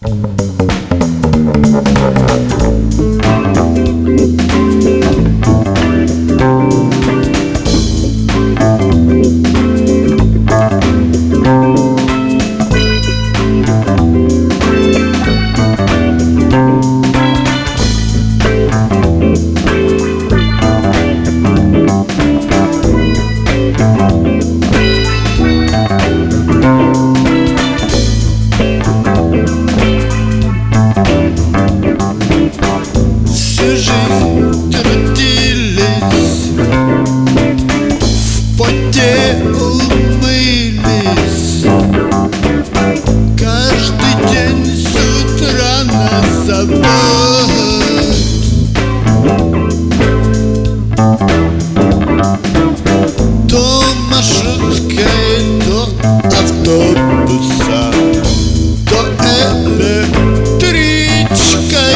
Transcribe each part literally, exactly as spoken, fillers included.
Всю жизнь трудились, в поте умылись, каждый день с утра на завод. То маршруткой, то автобусом, то электричкой.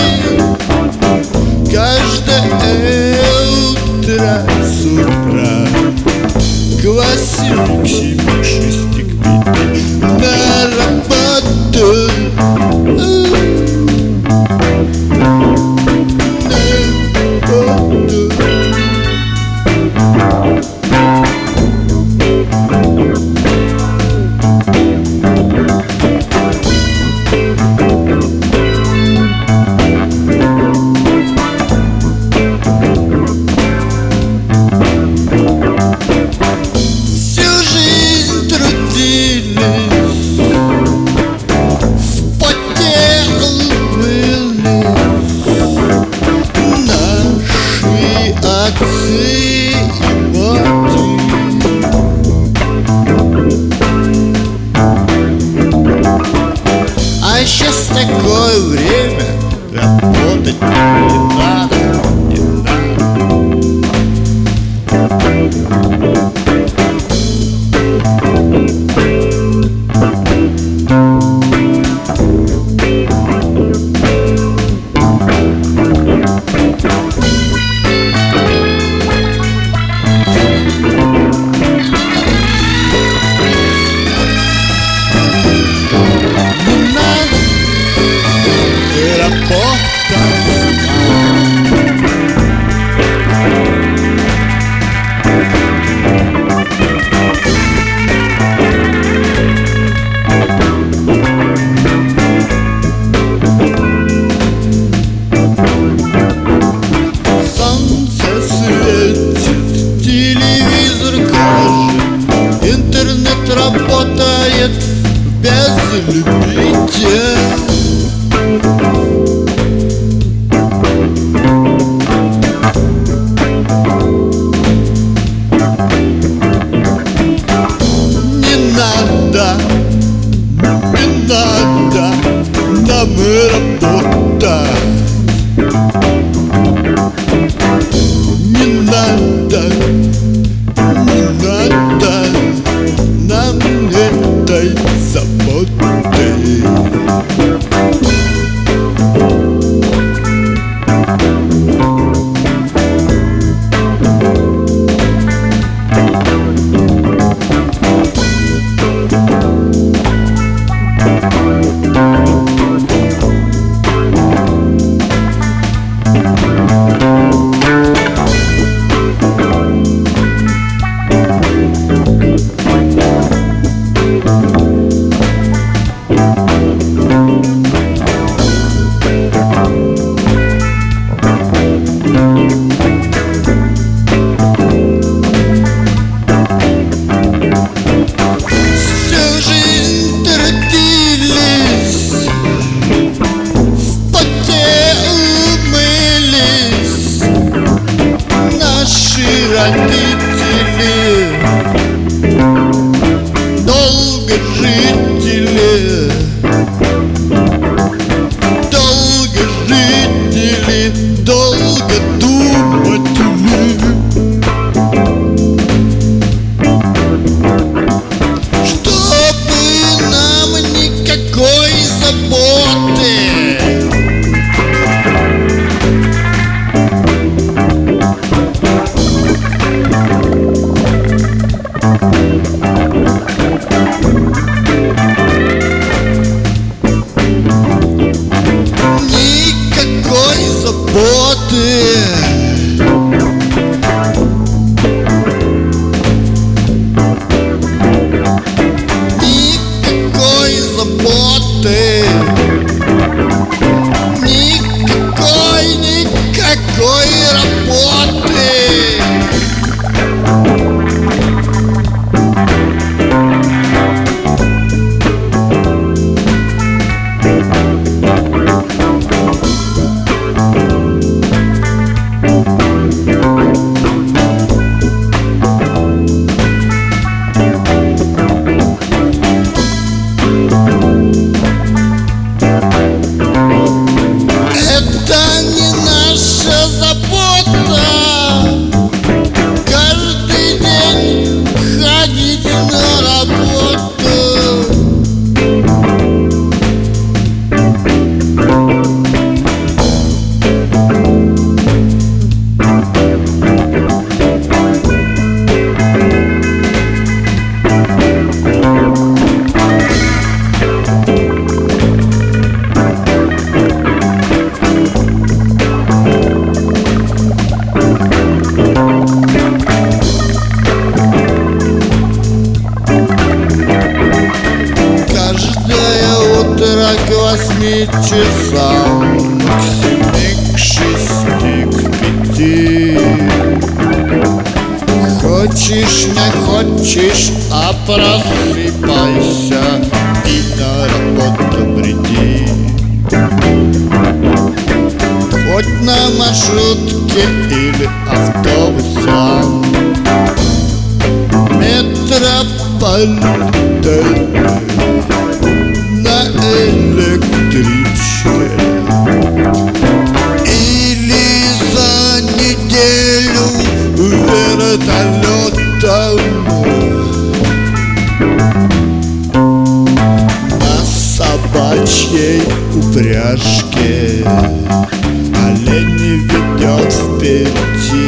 Каждое утро с утра классик к семи, шести, к пяти на работу. На работу. Отцы и мать. А сейчас такое время, работать не надо, не Солнце светит, телевизор кажет, интернет работает без лимита. той работы. К восьми часам, к семи, к шести, к пяти. Хочешь, не хочешь, а просыпайся и на работу приди. Хоть на маршрутке или автобусе, метрополитен, на электричке или за неделю вертолетом. На собачьей упряжке олень ведет впереди.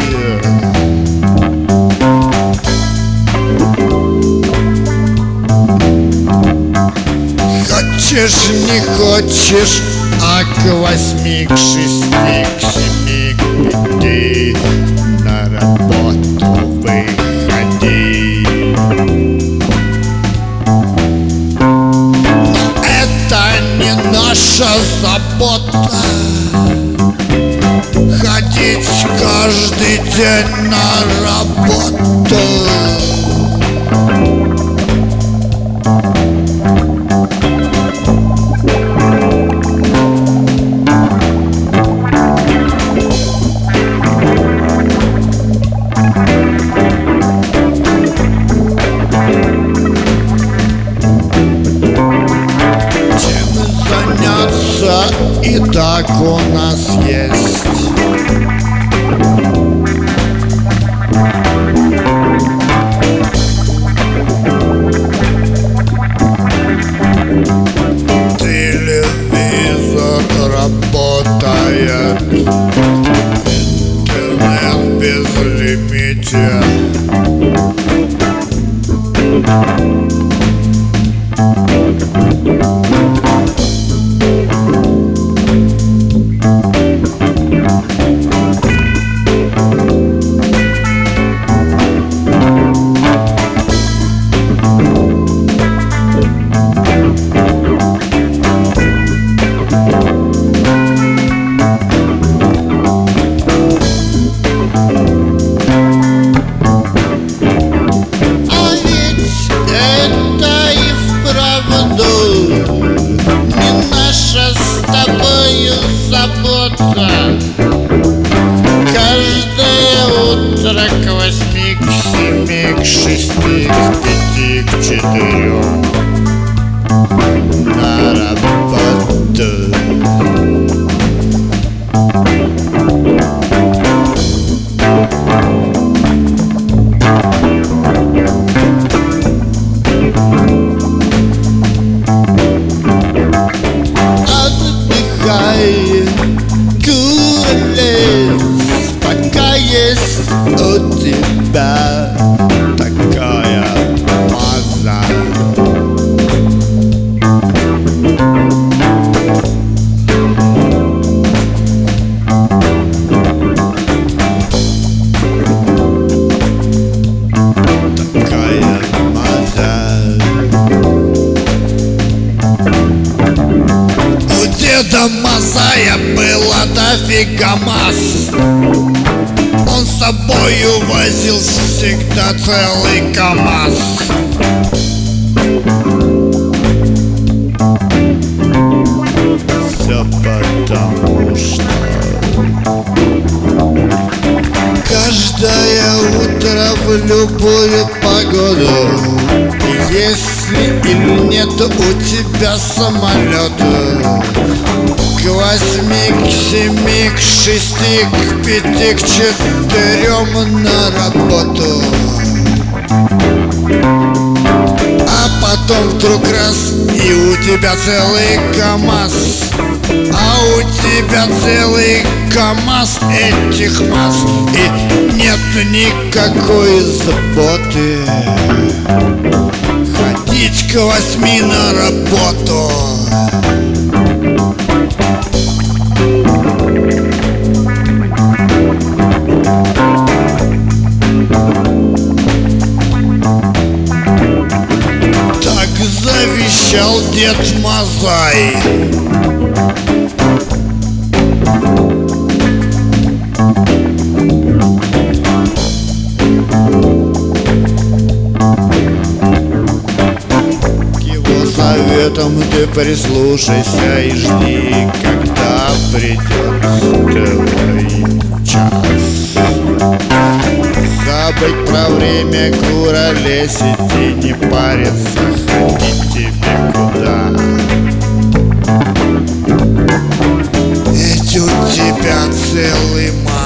Хочешь, не хочешь, а к восьми, к шести, к семи, к пяти на работу выходи. Но это не наша забота ходить каждый день на работу. И так у нас есть. Телевизор работает, интернет безлимитен. деда Мазая было дофига масс. Он с собою возил всегда целый КамАЗ. Все потому что каждое утро в любую погоду, если или нет у тебя самолета, к восьми, к семи, к шести, к пяти, к четырем на работу. А потом вдруг раз, и у тебя целый КамАЗ. А у тебя целый КамАЗ этих масс. И нет никакой заботы ходить к восьми на работу. Так завещал дед Мазай. Советом ты прислушайся и жди, когда придет твой час. Забыть про время, куролесить и не париться, ходить тебе куда. Ведь у тебя целый май.